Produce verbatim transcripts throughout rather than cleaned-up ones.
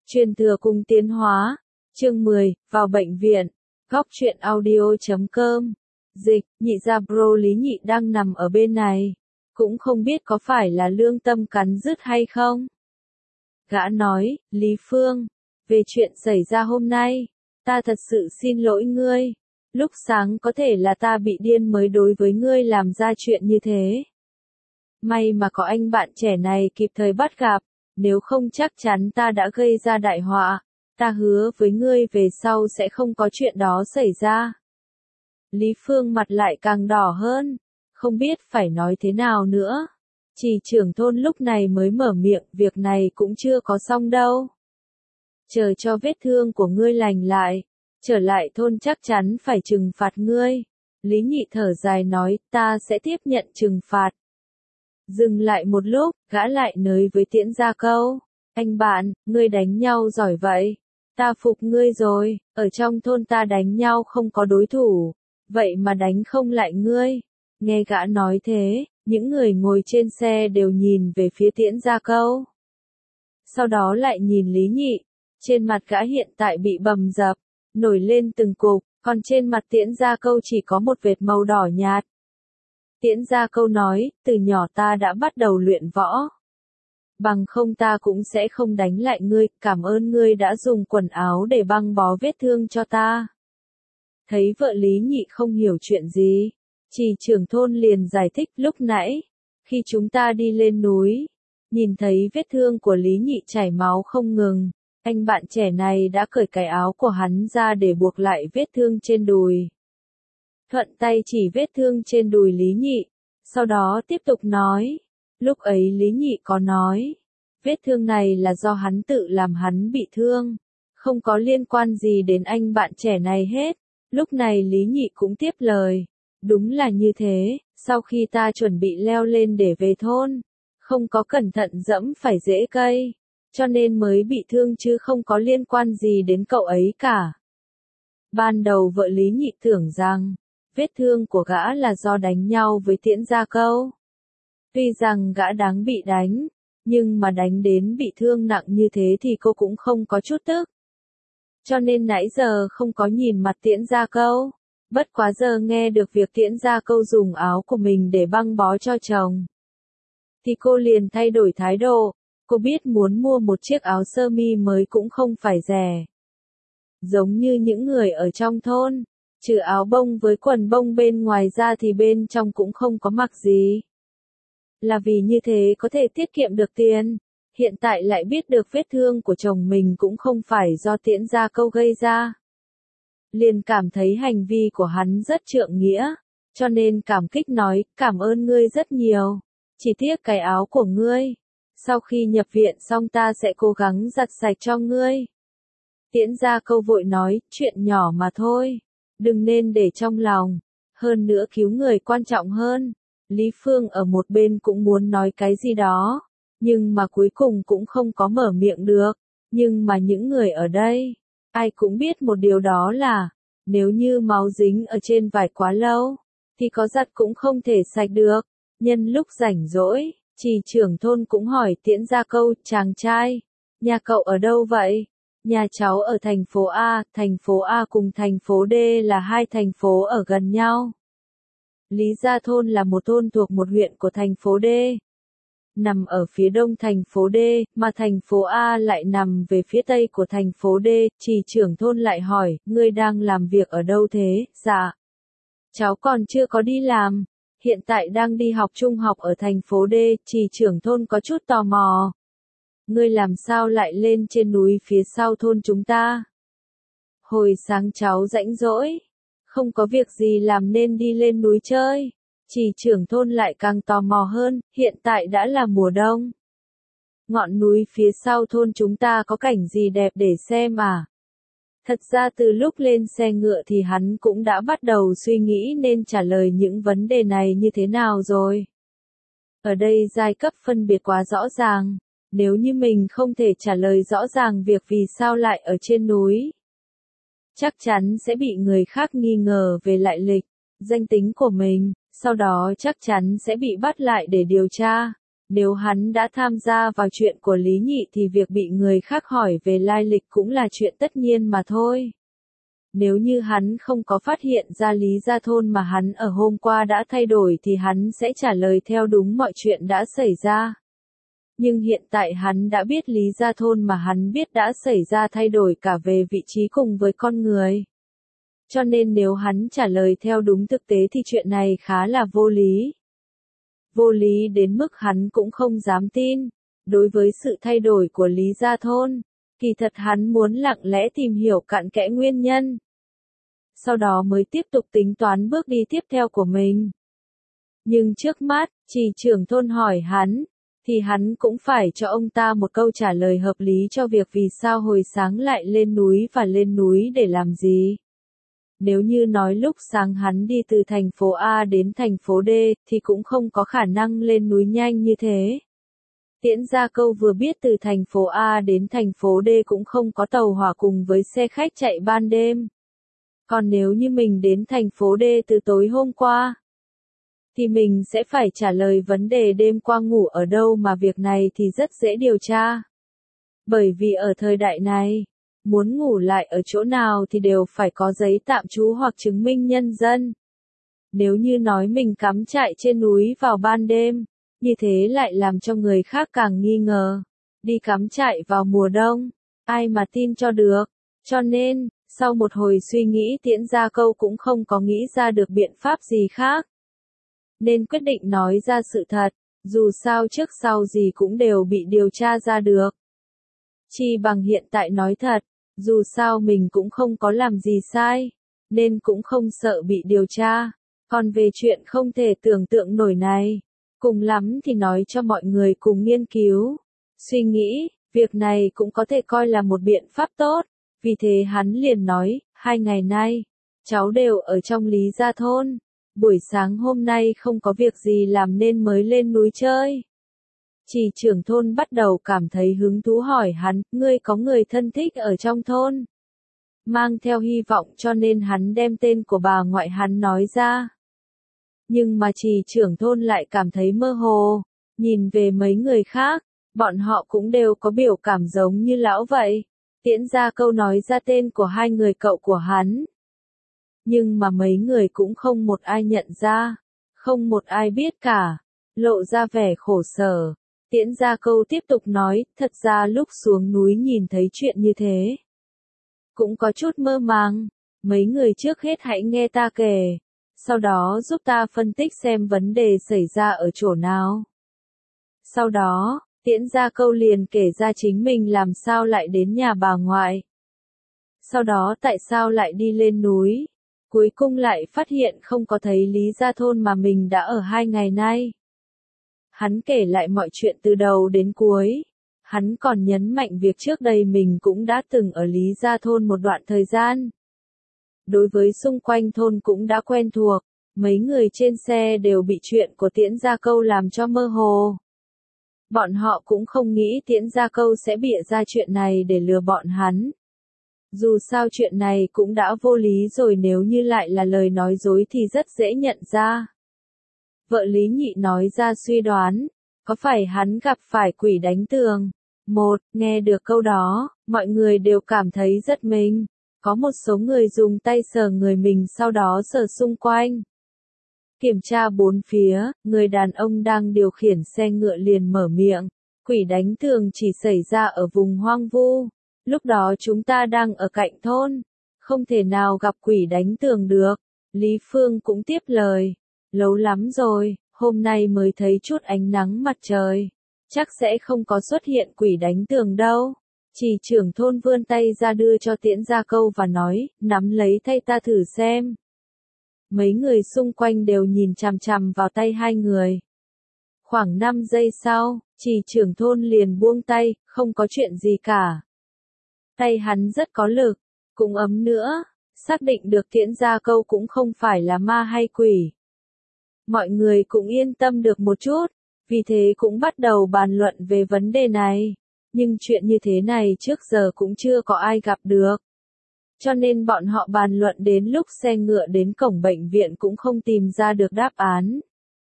Truyền thừa cung tiến hóa. Chương mười, vào bệnh viện. Góc truyện audio chấm com. Dịch, nhị gia bro Lý Nhị đang nằm ở bên này. Cũng không biết có phải là lương tâm cắn rứt hay không. Gã nói, Lý Phương, về chuyện xảy ra hôm nay, ta thật sự xin lỗi ngươi. Lúc sáng có thể là ta bị điên mới đối với ngươi làm ra chuyện như thế. May mà có anh bạn trẻ này kịp thời bắt gặp, nếu không chắc chắn ta đã gây ra đại họa. Ta hứa với ngươi về sau sẽ không có chuyện đó xảy ra. Lý Phương mặt lại càng đỏ hơn, không biết phải nói thế nào nữa. Chỉ trưởng thôn lúc này mới mở miệng, việc này cũng chưa có xong đâu. Chờ cho vết thương của ngươi lành lại, trở lại thôn chắc chắn phải trừng phạt ngươi. Lý Nhị thở dài nói, ta sẽ tiếp nhận trừng phạt. Dừng lại một lúc, gã lại nới với Tiễn Gia câu, anh bạn, ngươi đánh nhau giỏi vậy. Ta phục ngươi rồi, ở trong thôn ta đánh nhau không có đối thủ, vậy mà đánh không lại ngươi. Nghe gã nói thế, những người ngồi trên xe đều nhìn về phía Tiễn Gia câu. Sau đó lại nhìn Lý Nhị, trên mặt gã hiện tại bị bầm dập, nổi lên từng cục, còn trên mặt Tiễn Gia câu chỉ có một vệt màu đỏ nhạt. Tiễn Gia câu nói, từ nhỏ ta đã bắt đầu luyện võ. Bằng không ta cũng sẽ không đánh lại ngươi, cảm ơn ngươi đã dùng quần áo để băng bó vết thương cho ta. Thấy vợ Lý Nhị không hiểu chuyện gì, chỉ trưởng thôn liền giải thích lúc nãy, khi chúng ta đi lên núi, nhìn thấy vết thương của Lý Nhị chảy máu không ngừng, anh bạn trẻ này đã cởi cái áo của hắn ra để buộc lại vết thương trên đùi. Thuận tay chỉ vết thương trên đùi Lý Nhị, sau đó tiếp tục nói. Lúc ấy Lý Nhị có nói, vết thương này là do hắn tự làm hắn bị thương, không có liên quan gì đến anh bạn trẻ này hết. Lúc này Lý Nhị cũng tiếp lời, đúng là như thế, sau khi ta chuẩn bị leo lên để về thôn, không có cẩn thận dẫm phải rễ cây, cho nên mới bị thương chứ không có liên quan gì đến cậu ấy cả. Ban đầu vợ Lý Nhị tưởng rằng, vết thương của gã là do đánh nhau với Tiễn Gia câu. Tuy rằng gã đáng bị đánh, nhưng mà đánh đến bị thương nặng như thế thì cô cũng không có chút tức. Cho nên nãy giờ không có nhìn mặt Tiễn Gia câu. Bất quá giờ nghe được việc Tiễn Gia câu dùng áo của mình để băng bó cho chồng, thì cô liền thay đổi thái độ. Cô biết muốn mua một chiếc áo sơ mi mới cũng không phải rẻ. Giống như những người ở trong thôn, trừ áo bông với quần bông bên ngoài ra thì bên trong cũng không có mặc gì. Là vì như thế có thể tiết kiệm được tiền, hiện tại lại biết được vết thương của chồng mình cũng không phải do Tiễn Gia câu gây ra. Liền cảm thấy hành vi của hắn rất trượng nghĩa, cho nên cảm kích nói, cảm ơn ngươi rất nhiều, chỉ tiếc cái áo của ngươi, sau khi nhập viện xong ta sẽ cố gắng giặt sạch cho ngươi. Tiễn Gia câu vội nói, chuyện nhỏ mà thôi, đừng nên để trong lòng, hơn nữa cứu người quan trọng hơn. Lý Phương ở một bên cũng muốn nói cái gì đó, nhưng mà cuối cùng cũng không có mở miệng được. Nhưng mà những người ở đây, ai cũng biết một điều đó là, nếu như máu dính ở trên vải quá lâu, thì có giặt cũng không thể sạch được. Nhân lúc rảnh rỗi, chỉ trưởng thôn cũng hỏi Tiễn Gia câu, chàng trai, nhà cậu ở đâu vậy? Nhà cháu ở thành phố A, thành phố A cùng thành phố D là hai thành phố ở gần nhau. Lý Gia thôn là một thôn thuộc một huyện của thành phố D. Nằm ở phía đông thành phố D, mà thành phố A lại nằm về phía tây của thành phố D. Chỉ trưởng thôn lại hỏi, ngươi đang làm việc ở đâu thế? Dạ. Cháu còn chưa có đi làm, hiện tại đang đi học trung học ở thành phố D. Chỉ trưởng thôn có chút tò mò. Ngươi làm sao lại lên trên núi phía sau thôn chúng ta? Hồi sáng cháu rảnh rỗi, không có việc gì làm nên đi lên núi chơi. Chỉ trưởng thôn lại càng tò mò hơn, hiện tại đã là mùa đông. Ngọn núi phía sau thôn chúng ta có cảnh gì đẹp để xem à? Thật ra từ lúc lên xe ngựa thì hắn cũng đã bắt đầu suy nghĩ nên trả lời những vấn đề này như thế nào rồi. Ở đây giai cấp phân biệt quá rõ ràng, nếu như mình không thể trả lời rõ ràng việc vì sao lại ở trên núi, chắc chắn sẽ bị người khác nghi ngờ về lại lịch, danh tính của mình, sau đó chắc chắn sẽ bị bắt lại để điều tra. Nếu hắn đã tham gia vào chuyện của Lý Nhị thì việc bị người khác hỏi về lai lịch cũng là chuyện tất nhiên mà thôi. Nếu như hắn không có phát hiện ra Lý Gia Thôn mà hắn ở hôm qua đã thay đổi thì hắn sẽ trả lời theo đúng mọi chuyện đã xảy ra. Nhưng hiện tại hắn đã biết Lý Gia Thôn mà hắn biết đã xảy ra thay đổi cả về vị trí cùng với con người. Cho nên nếu hắn trả lời theo đúng thực tế thì chuyện này khá là vô lý. Vô lý đến mức hắn cũng không dám tin. Đối với sự thay đổi của Lý Gia Thôn, kỳ thật hắn muốn lặng lẽ tìm hiểu cặn kẽ nguyên nhân. Sau đó mới tiếp tục tính toán bước đi tiếp theo của mình. Nhưng trước mắt, chỉ trưởng thôn hỏi hắn, thì hắn cũng phải cho ông ta một câu trả lời hợp lý cho việc vì sao hồi sáng lại lên núi và lên núi để làm gì. Nếu như nói lúc sáng hắn đi từ thành phố A đến thành phố D, thì cũng không có khả năng lên núi nhanh như thế. Tiễn Gia Câu vừa biết từ thành phố A đến thành phố D cũng không có tàu hỏa cùng với xe khách chạy ban đêm. Còn nếu như mình đến thành phố D từ tối hôm qua, thì mình sẽ phải trả lời vấn đề đêm qua ngủ ở đâu mà việc này thì rất dễ điều tra. Bởi vì ở thời đại này, muốn ngủ lại ở chỗ nào thì đều phải có giấy tạm trú hoặc chứng minh nhân dân. Nếu như nói mình cắm trại trên núi vào ban đêm, như thế lại làm cho người khác càng nghi ngờ. Đi cắm trại vào mùa đông, ai mà tin cho được. Cho nên, sau một hồi suy nghĩ Tiễn Gia Câu cũng không có nghĩ ra được biện pháp gì khác. Nên quyết định nói ra sự thật, dù sao trước sau gì cũng đều bị điều tra ra được. Chi bằng hiện tại nói thật, dù sao mình cũng không có làm gì sai, nên cũng không sợ bị điều tra. Còn về chuyện không thể tưởng tượng nổi này, cùng lắm thì nói cho mọi người cùng nghiên cứu, suy nghĩ, việc này cũng có thể coi là một biện pháp tốt. Vì thế hắn liền nói, hai ngày nay, cháu đều ở trong Lý Gia Thôn. Buổi sáng hôm nay không có việc gì làm nên mới lên núi chơi. Chỉ trưởng thôn bắt đầu cảm thấy hứng thú hỏi hắn, ngươi có người thân thích ở trong thôn. Mang theo hy vọng cho nên hắn đem tên của bà ngoại hắn nói ra. Nhưng mà chỉ trưởng thôn lại cảm thấy mơ hồ, nhìn về mấy người khác, bọn họ cũng đều có biểu cảm giống như lão vậy. Tiễn Gia Câu nói ra tên của hai người cậu của hắn. Nhưng mà mấy người cũng không một ai nhận ra, không một ai biết cả, lộ ra vẻ khổ sở. Tiễn Gia Câu tiếp tục nói, thật ra lúc xuống núi nhìn thấy chuyện như thế. Cũng có chút mơ màng, mấy người trước hết hãy nghe ta kể, sau đó giúp ta phân tích xem vấn đề xảy ra ở chỗ nào. Sau đó, Tiễn Gia Câu liền kể ra chính mình làm sao lại đến nhà bà ngoại. Sau đó tại sao lại đi lên núi. Cuối cùng lại phát hiện không có thấy Lý Gia Thôn mà mình đã ở hai ngày nay. Hắn kể lại mọi chuyện từ đầu đến cuối. Hắn còn nhấn mạnh việc trước đây mình cũng đã từng ở Lý Gia Thôn một đoạn thời gian. Đối với xung quanh thôn cũng đã quen thuộc, mấy người trên xe đều bị chuyện của Tiễn Gia Câu làm cho mơ hồ. Bọn họ cũng không nghĩ Tiễn Gia Câu sẽ bịa ra chuyện này để lừa bọn hắn. Dù sao chuyện này cũng đã vô lý rồi, nếu như lại là lời nói dối thì rất dễ nhận ra. Vợ Lý Nhị nói ra suy đoán, có phải hắn gặp phải quỷ đánh tường? Một, nghe được câu đó, mọi người đều cảm thấy rất mình. Có một số người dùng tay sờ người mình sau đó sờ xung quanh. Kiểm tra bốn phía, người đàn ông đang điều khiển xe ngựa liền mở miệng. Quỷ đánh tường chỉ xảy ra ở vùng hoang vu. Lúc đó chúng ta đang ở cạnh thôn, không thể nào gặp quỷ đánh tường được. Lý Phương cũng tiếp lời, lâu lắm rồi, hôm nay mới thấy chút ánh nắng mặt trời, chắc sẽ không có xuất hiện quỷ đánh tường đâu. Chỉ trưởng thôn vươn tay ra đưa cho Tiễn Gia Câu và nói, nắm lấy tay ta thử xem. Mấy người xung quanh đều nhìn chằm chằm vào tay hai người. Khoảng năm giây sau, chỉ trưởng thôn liền buông tay, không có chuyện gì cả. Tay hắn rất có lực, cũng ấm nữa, xác định được Tiễn Gia Câu cũng không phải là ma hay quỷ. Mọi người cũng yên tâm được một chút, vì thế cũng bắt đầu bàn luận về vấn đề này. Nhưng chuyện như thế này trước giờ cũng chưa có ai gặp được. Cho nên bọn họ bàn luận đến lúc xe ngựa đến cổng bệnh viện cũng không tìm ra được đáp án.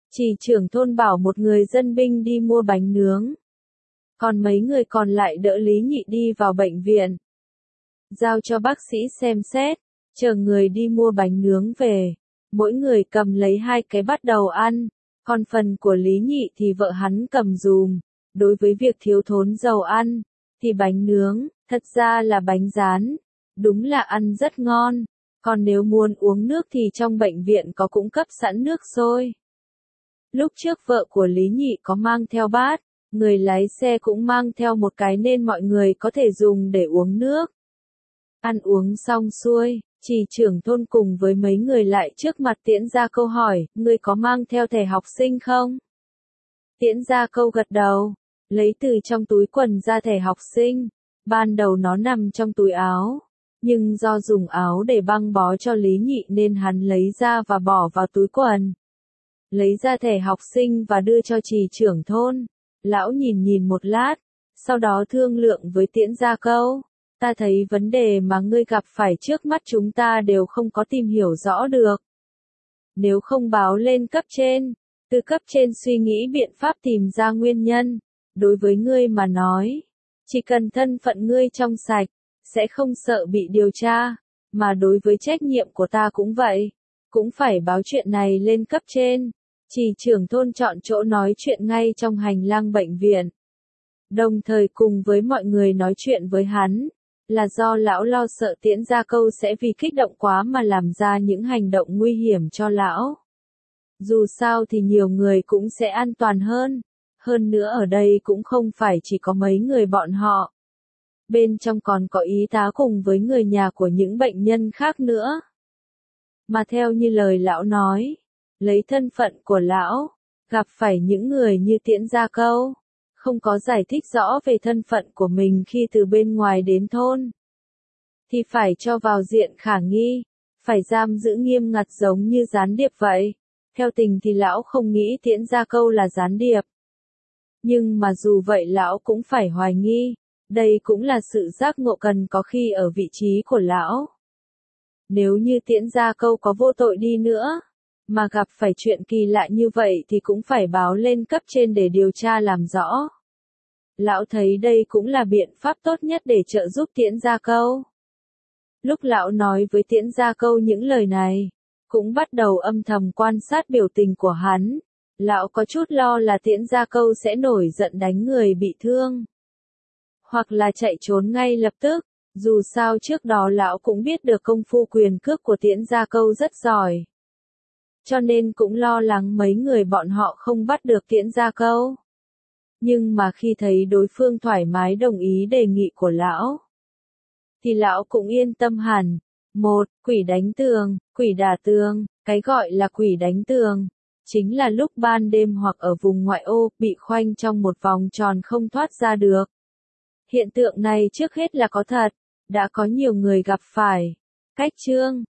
Chỉ trưởng thôn bảo một người dân binh đi mua bánh nướng. Còn mấy người còn lại đỡ Lý Nhị đi vào bệnh viện. Giao cho bác sĩ xem xét, chờ người đi mua bánh nướng về. Mỗi người cầm lấy hai cái bắt đầu ăn. Còn phần của Lý Nhị thì vợ hắn cầm dùm. Đối với việc thiếu thốn dầu ăn, thì bánh nướng, thật ra là bánh rán. Đúng là ăn rất ngon. Còn nếu muốn uống nước thì trong bệnh viện có cung cấp sẵn nước sôi. Lúc trước vợ của Lý Nhị có mang theo bát, người lái xe cũng mang theo một cái nên mọi người có thể dùng để uống nước. Ăn uống xong xuôi, chỉ trưởng thôn cùng với mấy người lại trước mặt Tiễn Gia Câu hỏi, ngươi có mang theo thẻ học sinh không? Tiễn Gia Câu gật đầu, lấy từ trong túi quần ra thẻ học sinh. Ban đầu nó nằm trong túi áo, nhưng do dùng áo để băng bó cho Lý Nhị nên hắn lấy ra và bỏ vào túi quần. Lấy ra thẻ học sinh và đưa cho trì trưởng thôn. Lão nhìn nhìn một lát, sau đó thương lượng với Tiễn Gia Câu. Ta thấy vấn đề mà ngươi gặp phải trước mắt chúng ta đều không có tìm hiểu rõ được. Nếu không báo lên cấp trên, từ cấp trên suy nghĩ biện pháp tìm ra nguyên nhân. Đối với ngươi mà nói, chỉ cần thân phận ngươi trong sạch, sẽ không sợ bị điều tra, mà đối với trách nhiệm của ta cũng vậy, cũng phải báo chuyện này lên cấp trên. Chỉ trưởng thôn chọn chỗ nói chuyện ngay trong hành lang bệnh viện. Đồng thời cùng với mọi người nói chuyện với hắn, là do lão lo sợ Tiễn Gia Câu sẽ vì kích động quá mà làm ra những hành động nguy hiểm cho lão. Dù sao thì nhiều người cũng sẽ an toàn hơn. Hơn nữa ở đây cũng không phải chỉ có mấy người bọn họ. Bên trong còn có y tá cùng với người nhà của những bệnh nhân khác nữa. Mà theo như lời lão nói, lấy thân phận của lão, gặp phải những người như Tiễn Gia Câu, không có giải thích rõ về thân phận của mình khi từ bên ngoài đến thôn, thì phải cho vào diện khả nghi, phải giam giữ nghiêm ngặt giống như gián điệp vậy. Theo tình thì lão không nghĩ Tiễn Gia Câu là gián điệp. Nhưng mà dù vậy lão cũng phải hoài nghi, đây cũng là sự giác ngộ cần có khi ở vị trí của lão. Nếu như Tiễn Gia Câu có vô tội đi nữa, mà gặp phải chuyện kỳ lạ như vậy thì cũng phải báo lên cấp trên để điều tra làm rõ. Lão thấy đây cũng là biện pháp tốt nhất để trợ giúp Tiễn Gia Câu. Lúc lão nói với Tiễn Gia Câu những lời này, cũng bắt đầu âm thầm quan sát biểu tình của hắn. Lão có chút lo là Tiễn Gia Câu sẽ nổi giận đánh người bị thương, hoặc là chạy trốn ngay lập tức. Dù sao trước đó lão cũng biết được công phu quyền cước của Tiễn Gia Câu rất giỏi, cho nên cũng lo lắng mấy người bọn họ không bắt được Tiễn Gia Câu. Nhưng mà khi thấy đối phương thoải mái đồng ý đề nghị của lão, thì lão cũng yên tâm hẳn. Một, quỷ đánh tường, quỷ đả tường. Cái gọi là quỷ đánh tường chính là lúc ban đêm hoặc ở vùng ngoại ô bị khoanh trong một vòng tròn không thoát ra được. Hiện tượng này trước hết là có thật, đã có nhiều người gặp phải. Cách chương